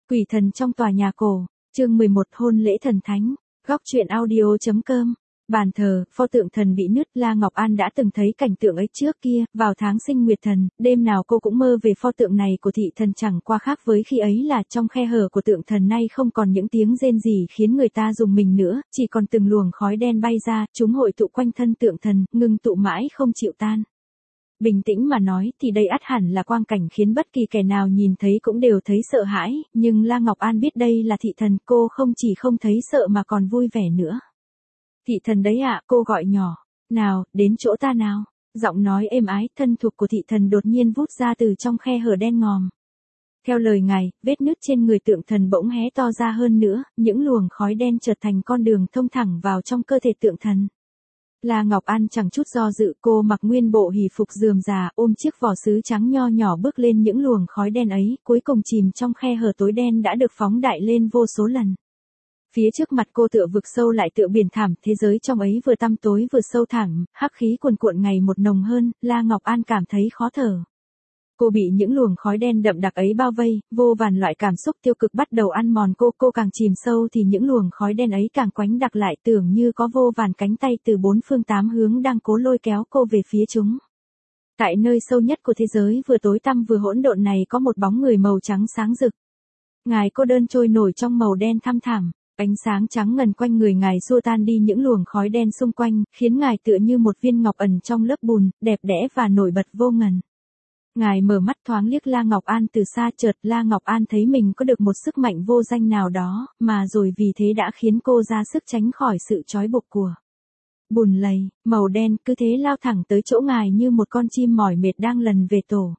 Quỷ thần trong tòa nhà cổ, chương 11 hôn lễ thần thánh, góc truyện audio.com. Bàn thờ, pho tượng thần bị nứt. La Ngọc An đã từng thấy cảnh tượng ấy trước kia, vào tháng sinh nguyệt thần, đêm nào cô cũng mơ về pho tượng này của thị thần, chẳng qua khác với khi ấy là trong khe hở của tượng thần nay không còn những tiếng rên rỉ khiến người ta rùng mình nữa, chỉ còn từng luồng khói đen bay ra, chúng hội tụ quanh thân tượng thần, ngưng tụ mãi không chịu tan. Bình tĩnh mà nói thì đây ắt hẳn là quang cảnh khiến bất kỳ kẻ nào nhìn thấy cũng đều thấy sợ hãi, nhưng La Ngọc An biết đây là thị thần, cô không chỉ không thấy sợ mà còn vui vẻ nữa. Thị thần đấy ạ, cô gọi nhỏ, nào, đến chỗ ta nào. Giọng nói êm ái, thân thuộc của thị thần đột nhiên vút ra từ trong khe hở đen ngòm. Theo lời ngài, vết nứt trên người tượng thần bỗng hé to ra hơn nữa, những luồng khói đen chợt thành con đường thông thẳng vào trong cơ thể tượng thần. La Ngọc An chẳng chút do dự, cô mặc nguyên bộ hỷ phục rườm rà, ôm chiếc vỏ sứ trắng nho nhỏ bước lên những luồng khói đen ấy, cuối cùng chìm trong khe hở tối đen đã được phóng đại lên vô số lần. Phía trước mặt cô tựa vực sâu lại tựa biển thẳm, thế giới trong ấy vừa tăm tối vừa sâu thẳm, hắc khí cuồn cuộn ngày một nồng hơn, La Ngọc An cảm thấy khó thở. Cô bị những luồng khói đen đậm đặc ấy bao vây, vô vàn loại cảm xúc tiêu cực bắt đầu ăn mòn cô càng chìm sâu thì những luồng khói đen ấy càng quánh đặc lại, tưởng như có vô vàn cánh tay từ bốn phương tám hướng đang cố lôi kéo cô về phía chúng. Tại nơi sâu nhất của thế giới vừa tối tăm vừa hỗn độn này có một bóng người màu trắng sáng rực. Ngài cô đơn trôi nổi trong màu đen thăm thẳm. Ánh sáng trắng ngần quanh người ngài xua tan đi những luồng khói đen xung quanh, khiến ngài tựa như một viên ngọc ẩn trong lớp bùn, đẹp đẽ và nổi bật vô ngần. Ngài mở mắt thoáng liếc La Ngọc An từ xa, chợt La Ngọc An thấy mình có được một sức mạnh vô danh nào đó, mà rồi vì thế đã khiến cô ra sức tránh khỏi sự trói buộc của bùn lầy, màu đen cứ thế lao thẳng tới chỗ ngài như một con chim mỏi mệt đang lần về tổ.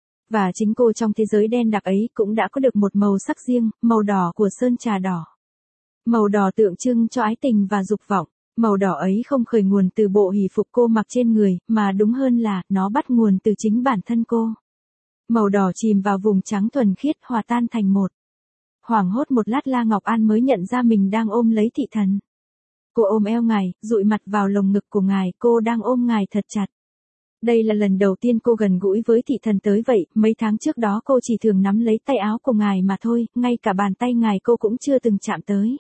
Và chính cô trong thế giới đen đặc ấy cũng đã có được một màu sắc riêng, màu đỏ của sơn trà đỏ. Màu đỏ tượng trưng cho ái tình và dục vọng, màu đỏ ấy không khởi nguồn từ bộ hỷ phục cô mặc trên người, mà đúng hơn là, nó bắt nguồn từ chính bản thân cô. Màu đỏ chìm vào vùng trắng thuần khiết hòa tan thành một. Hoảng hốt một lát La Ngọc An mới nhận ra mình đang ôm lấy thị thần. Cô ôm eo ngài, dụi mặt vào lồng ngực của ngài, cô đang ôm ngài thật chặt. Đây là lần đầu tiên cô gần gũi với thị thần tới vậy, mấy tháng trước đó cô chỉ thường nắm lấy tay áo của ngài mà thôi, ngay cả bàn tay ngài cô cũng chưa từng chạm tới.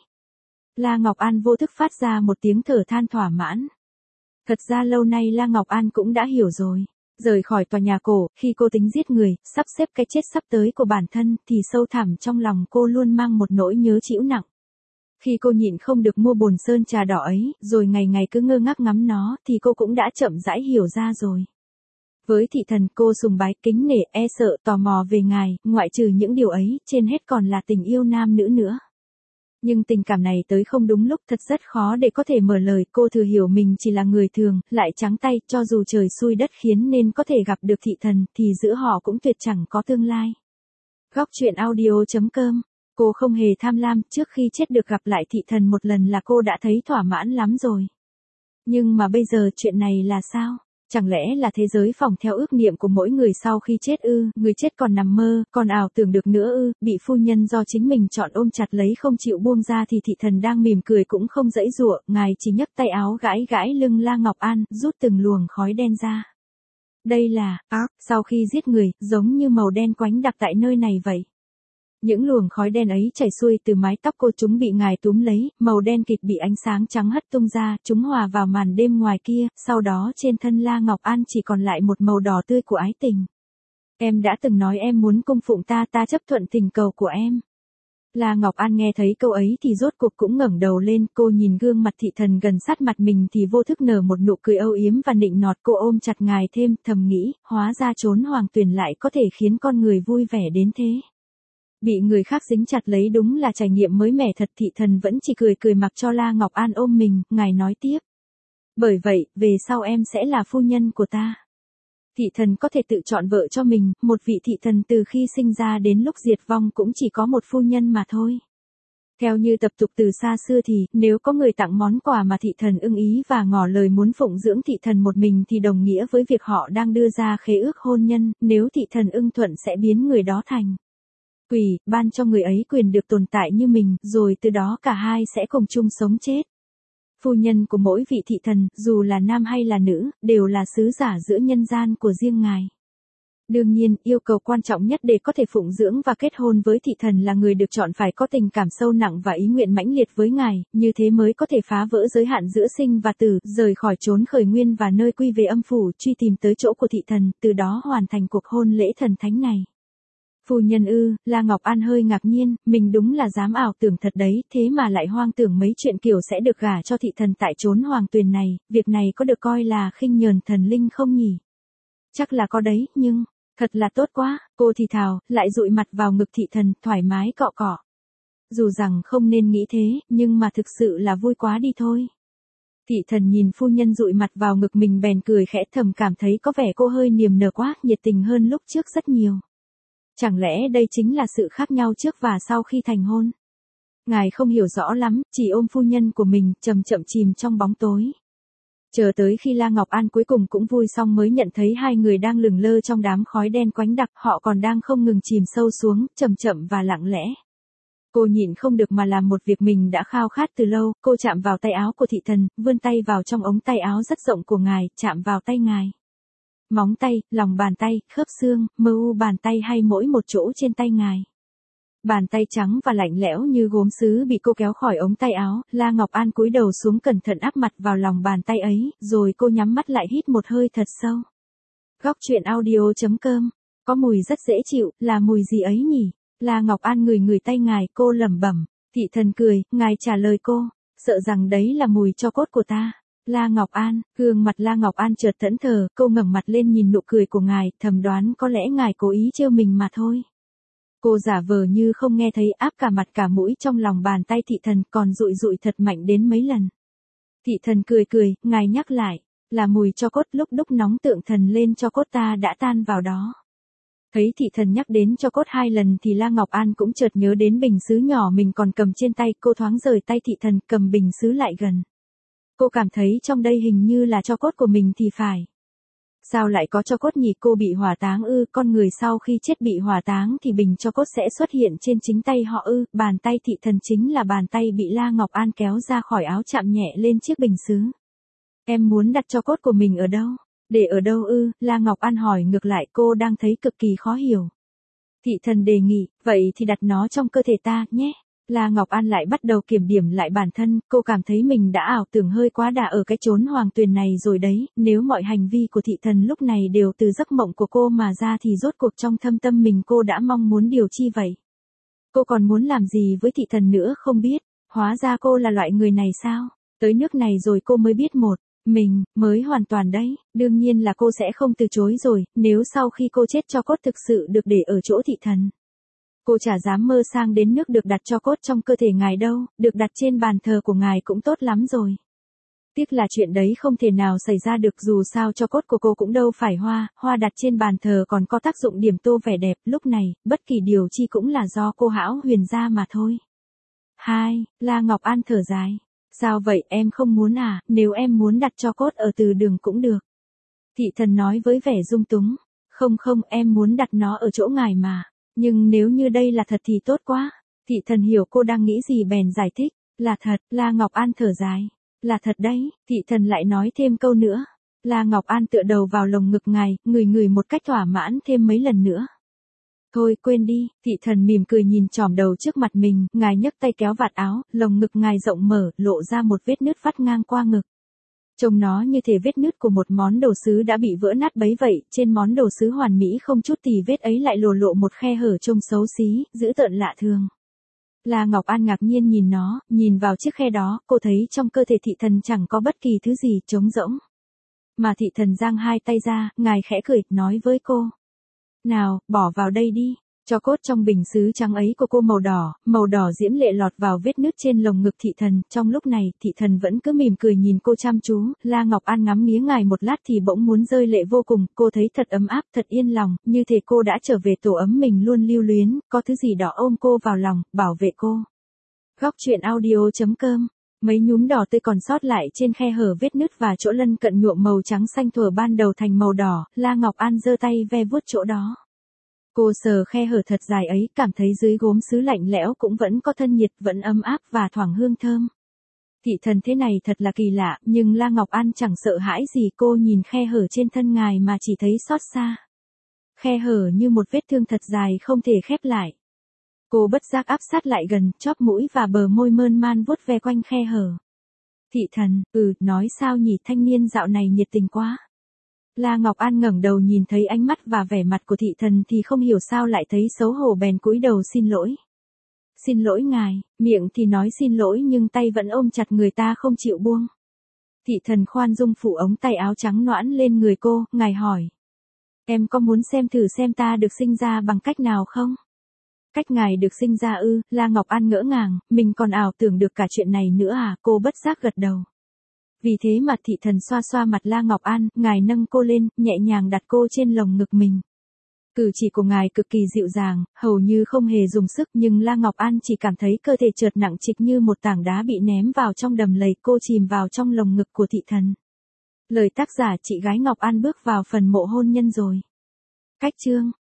La Ngọc An vô thức phát ra một tiếng thở than thỏa mãn. Thật ra lâu nay La Ngọc An cũng đã hiểu rồi. Rời khỏi tòa nhà cổ, khi cô tính giết người, sắp xếp cái chết sắp tới của bản thân, thì sâu thẳm trong lòng cô luôn mang một nỗi nhớ trĩu nặng. Khi cô nhịn không được mua bồn sơn trà đỏ ấy, rồi ngày ngày cứ ngơ ngác ngắm nó, thì cô cũng đã chậm rãi hiểu ra rồi. Với thị thần cô sùng bái, kính nể, e sợ, tò mò về ngài, ngoại trừ những điều ấy, trên hết còn là tình yêu nam nữ nữa. Nhưng tình cảm này tới không đúng lúc, thật rất khó để có thể mở lời, cô thừa hiểu mình chỉ là người thường, lại trắng tay, cho dù trời xui đất khiến nên có thể gặp được thị thần, thì giữa họ cũng tuyệt chẳng có tương lai. Góc truyện audio.com. Cô không hề tham lam, trước khi chết được gặp lại thị thần một lần là cô đã thấy thỏa mãn lắm rồi. Nhưng mà bây giờ chuyện này là sao? Chẳng lẽ là thế giới phỏng theo ước niệm của mỗi người sau khi chết ư, người chết còn nằm mơ, còn ảo tưởng được nữa ư, bị phu nhân do chính mình chọn ôm chặt lấy không chịu buông ra thì thị thần đang mỉm cười cũng không giãy giụa, ngài chỉ nhấc tay áo gãi gãi lưng La Ngọc An, rút từng luồng khói đen ra. Đây là, sau khi giết người, giống như màu đen quánh đặc tại nơi này vậy. Những luồng khói đen ấy chảy xuôi từ mái tóc cô, chúng bị ngài túm lấy, màu đen kịt bị ánh sáng trắng hất tung ra, chúng hòa vào màn đêm ngoài kia, sau đó trên thân La Ngọc An chỉ còn lại một màu đỏ tươi của ái tình. Em đã từng nói em muốn cung phụng ta chấp thuận tình cầu của em. La Ngọc An nghe thấy câu ấy thì rốt cuộc cũng ngẩng đầu lên, cô nhìn gương mặt thị thần gần sát mặt mình thì vô thức nở một nụ cười âu yếm và nịnh nọt, cô ôm chặt ngài thêm, thầm nghĩ, hóa ra trốn hoàng tuyền lại có thể khiến con người vui vẻ đến thế. Bị người khác dính chặt lấy đúng là trải nghiệm mới mẻ thật, thị thần vẫn chỉ cười cười mặc cho La Ngọc An ôm mình, ngài nói tiếp. Bởi vậy, về sau em sẽ là phu nhân của ta. Thị thần có thể tự chọn vợ cho mình, một vị thị thần từ khi sinh ra đến lúc diệt vong cũng chỉ có một phu nhân mà thôi. Theo như tập tục từ xa xưa thì, nếu có người tặng món quà mà thị thần ưng ý và ngỏ lời muốn phụng dưỡng thị thần một mình thì đồng nghĩa với việc họ đang đưa ra khế ước hôn nhân, nếu thị thần ưng thuận sẽ biến người đó thành quỷ, ban cho người ấy quyền được tồn tại như mình, rồi từ đó cả hai sẽ cùng chung sống chết. Phu nhân của mỗi vị thị thần, dù là nam hay là nữ, đều là sứ giả giữa nhân gian của riêng ngài. Đương nhiên, yêu cầu quan trọng nhất để có thể phụng dưỡng và kết hôn với thị thần là người được chọn phải có tình cảm sâu nặng và ý nguyện mãnh liệt với ngài, như thế mới có thể phá vỡ giới hạn giữa sinh và tử, rời khỏi chốn khởi nguyên và nơi quy về âm phủ, truy tìm tới chỗ của thị thần, từ đó hoàn thành cuộc hôn lễ thần thánh này. Phu nhân ư, La Ngọc An hơi ngạc nhiên, mình đúng là dám ảo tưởng thật đấy, thế mà lại hoang tưởng mấy chuyện kiểu sẽ được gả cho thị thần tại chốn hoàng tuyền này, việc này có được coi là khinh nhờn thần linh không nhỉ? Chắc là có đấy, nhưng, thật là tốt quá, cô thì thào, lại dụi mặt vào ngực thị thần, thoải mái cọ cọ. Dù rằng không nên nghĩ thế, nhưng mà thực sự là vui quá đi thôi. Thị thần nhìn phu nhân dụi mặt vào ngực mình bèn cười khẽ, thầm cảm thấy có vẻ cô hơi niềm nở quá, nhiệt tình hơn lúc trước rất nhiều. Chẳng lẽ đây chính là sự khác nhau trước và sau khi thành hôn? Ngài không hiểu rõ lắm, chỉ ôm phu nhân của mình, chậm chậm chìm trong bóng tối. Chờ tới khi La Ngọc An cuối cùng cũng vui xong mới nhận thấy hai người đang lửng lơ trong đám khói đen quánh đặc, họ còn đang không ngừng chìm sâu xuống, chậm chậm và lặng lẽ. Cô nhịn không được mà làm một việc mình đã khao khát từ lâu, cô chạm vào tay áo của thị thần, vươn tay vào trong ống tay áo rất rộng của ngài, chạm vào tay ngài. Móng tay, lòng bàn tay, khớp xương, mơ u bàn tay hay mỗi một chỗ trên tay ngài. Bàn tay trắng và lạnh lẽo như gốm sứ bị cô kéo khỏi ống tay áo, La Ngọc An cúi đầu xuống cẩn thận áp mặt vào lòng bàn tay ấy, rồi cô nhắm mắt lại hít một hơi thật sâu. Góc truyện audio.com, có mùi rất dễ chịu, là mùi gì ấy nhỉ? La Ngọc An ngửi tay ngài, cô lẩm bẩm. Thị thần cười, ngài trả lời cô, sợ rằng đấy là mùi tro cốt của ta. La Ngọc An, gương mặt La Ngọc An chợt thẫn thờ, cô ngẩng mặt lên nhìn nụ cười của ngài, thầm đoán có lẽ ngài cố ý trêu mình mà thôi. Cô giả vờ như không nghe thấy, áp cả mặt cả mũi trong lòng bàn tay thị thần, còn dụi dụi thật mạnh đến mấy lần. Thị thần cười, ngài nhắc lại, là mùi tro cốt, lúc đúc nóng tượng thần lên tro cốt ta đã tan vào đó. Thấy thị thần nhắc đến tro cốt 2 lần thì La Ngọc An cũng chợt nhớ đến bình sứ nhỏ mình còn cầm trên tay, cô thoáng rời tay thị thần, cầm bình sứ lại gần. Cô cảm thấy trong đây hình như là tro cốt của mình thì phải. Sao lại có tro cốt nhỉ? Cô bị hỏa táng ư? Con người sau khi chết bị hỏa táng thì bình tro cốt sẽ xuất hiện trên chính tay họ ư? Bàn tay thị thần chính là bàn tay bị La Ngọc An kéo ra khỏi áo chạm nhẹ lên chiếc bình sứ. Em muốn đặt tro cốt của mình ở đâu? Để ở đâu ư? La Ngọc An hỏi ngược lại, cô đang thấy cực kỳ khó hiểu. Thị thần đề nghị, vậy thì đặt nó trong cơ thể ta, nhé. La Ngọc An lại bắt đầu kiểm điểm lại bản thân, cô cảm thấy mình đã ảo tưởng hơi quá đà ở cái chốn hoàng tuyền này rồi đấy, nếu mọi hành vi của thị thần lúc này đều từ giấc mộng của cô mà ra thì rốt cuộc trong thâm tâm mình cô đã mong muốn điều chi vậy? Cô còn muốn làm gì với thị thần nữa không biết, hóa ra cô là loại người này sao? Tới nước này rồi cô mới biết mình mới hoàn toàn đấy, đương nhiên là cô sẽ không từ chối rồi, nếu sau khi cô chết tro cốt thực sự được để ở chỗ thị thần. Cô chả dám mơ sang đến nước được đặt tro cốt trong cơ thể ngài đâu, được đặt trên bàn thờ của ngài cũng tốt lắm rồi. Tiếc là chuyện đấy không thể nào xảy ra được, dù sao tro cốt của cô cũng đâu phải hoa đặt trên bàn thờ còn có tác dụng điểm tô vẻ đẹp, lúc này, bất kỳ điều chi cũng là do cô hão huyền ra mà thôi. La Ngọc An thở dài. Sao vậy, em không muốn à? Nếu em muốn đặt tro cốt ở từ đường cũng được. Thị thần nói với vẻ dung túng. Không, em muốn đặt nó ở chỗ ngài mà. Nhưng nếu như đây là thật thì tốt quá. Thị thần hiểu cô đang nghĩ gì bèn giải thích. Là thật, La Ngọc An thở dài. Là thật đấy, thị thần lại nói thêm câu nữa. La Ngọc An tựa đầu vào lồng ngực ngài, ngửi một cách thỏa mãn thêm mấy lần nữa. Thôi quên đi, thị thần mỉm cười nhìn chòm đầu trước mặt mình, ngài nhấc tay kéo vạt áo, lồng ngực ngài rộng mở, lộ ra một vết nứt vắt ngang qua ngực. Trông nó như thể vết nứt của một món đồ sứ đã bị vỡ nát bấy vậy, trên món đồ sứ hoàn mỹ không chút tì vết ấy lại lộ một khe hở trông xấu xí, dữ tợn lạ thường. La Ngọc An ngạc nhiên nhìn nó, nhìn vào chiếc khe đó, cô thấy trong cơ thể thị thần chẳng có bất kỳ thứ gì, trống rỗng. Mà thị thần giang hai tay ra, ngài khẽ cười, nói với cô. Nào, bỏ vào đây đi. Tro cốt trong bình sứ trắng ấy của cô màu đỏ diễm lệ lọt vào vết nứt trên lồng ngực thị thần, trong lúc này, thị thần vẫn cứ mỉm cười nhìn cô chăm chú, La Ngọc An ngắm nghía ngài một lát thì bỗng muốn rơi lệ vô cùng, cô thấy thật ấm áp, thật yên lòng, như thể cô đã trở về tổ ấm mình luôn lưu luyến, có thứ gì đó ôm cô vào lòng, bảo vệ cô. Góc truyện audio.com. Mấy nhúm đỏ tươi còn sót lại trên khe hở vết nứt và chỗ lân cận nhuộm màu trắng xanh thuở ban đầu thành màu đỏ, La Ngọc An giơ tay ve vuốt chỗ đó. Cô sờ khe hở thật dài ấy, cảm thấy dưới gốm sứ lạnh lẽo cũng vẫn có thân nhiệt, vẫn ấm áp và thoảng hương thơm. Thị thần thế này thật là kỳ lạ, nhưng La Ngọc An chẳng sợ hãi gì, cô nhìn khe hở trên thân ngài mà chỉ thấy xót xa. khe hở như một vết thương thật dài không thể khép lại. Cô bất giác áp sát lại gần, chóp mũi và bờ môi mơn man vuốt ve quanh khe hở. Thị Thần, nói sao nhỉ, thanh niên dạo này nhiệt tình quá. La Ngọc An ngẩng đầu nhìn thấy ánh mắt và vẻ mặt của Thị Thần thì không hiểu sao lại thấy xấu hổ bèn cúi đầu xin lỗi. Xin lỗi ngài, miệng thì nói xin lỗi nhưng tay vẫn ôm chặt người ta không chịu buông. Thị Thần khoan dung phủ ống tay áo trắng nõn lên người cô, ngài hỏi. Em có muốn xem thử xem ta được sinh ra bằng cách nào không? Cách ngài được sinh ra ư? La Ngọc An ngỡ ngàng, mình còn ảo tưởng được cả chuyện này nữa à? Cô bất giác gật đầu. Vì thế mà Thị Thần xoa xoa mặt La Ngọc An, ngài nâng cô lên, nhẹ nhàng đặt cô trên lồng ngực mình. Cử chỉ của ngài cực kỳ dịu dàng, hầu như không hề dùng sức nhưng La Ngọc An chỉ cảm thấy cơ thể chợt nặng trịch như một tảng đá bị ném vào trong đầm lầy, cô chìm vào trong lồng ngực của Thị Thần. Lời tác giả chị gái Ngọc An bước vào phần mộ hôn nhân rồi. Cách chương